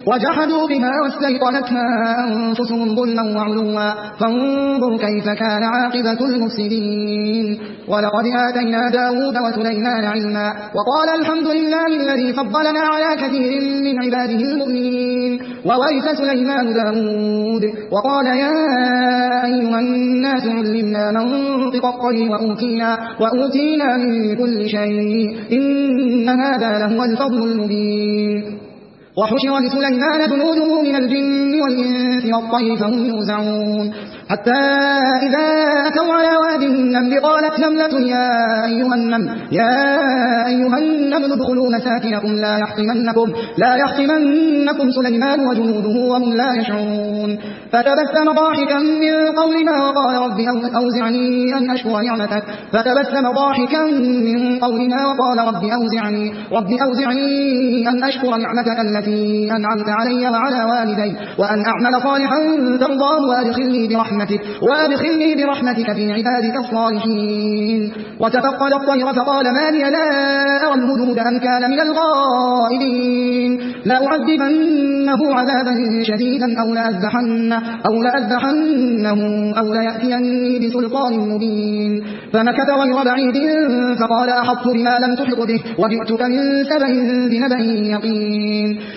وجحدوا بها واستيقنتها أنفسهم ظلما وعلوا فانظر كيف كان عاقبة المفسدين. ولقد آتينا داود وسليمان علما وقال الحمد لله الذي فضلنا على كثير من عباده المؤمنين. وورث سليمان داود وقال يا أيها الناس علمنا منطق الطير وأوتينا من كل شيء إن هذا لهو الفضل المبين. وحشر لسليمان جنوده من الجن والإنس والطير فهم يوزعون حتى إذا أتوا على واد النمل قالت نملة يا أيها النمل ادخلوا مساكنكم لا يحطمنكم سليمان وجنوده وهم لا يشعرون. فتبسم ضاحكا من قولها وقال رب أوزعني أن أشكر نعمتك التي أنعمت علي وعلى والدي وأن أعمل صالحا ترضاه وأدخلني برحمتك في عبادك الصالحين. وتفقد الطير فقال ما لي لا أرى الهدهد أم كان من الغائبين لأعذبنه عذابا شديدا أو لأذبحنه أو ليأتيني بسلطان مبين. فمكث غير بعيد فقال أحطت بما لم تحط به وجئتك من سبأ بنبأ يقين.